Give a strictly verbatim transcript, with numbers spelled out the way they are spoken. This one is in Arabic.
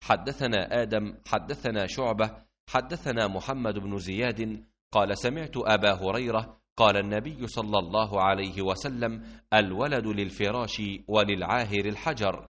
حدثنا آدم حدثنا شعبة حدثنا محمد بن زياد قال سمعت أبا هريرة قال النبي صلى الله عليه وسلم: الولد للفراش وللعاهر الحجر.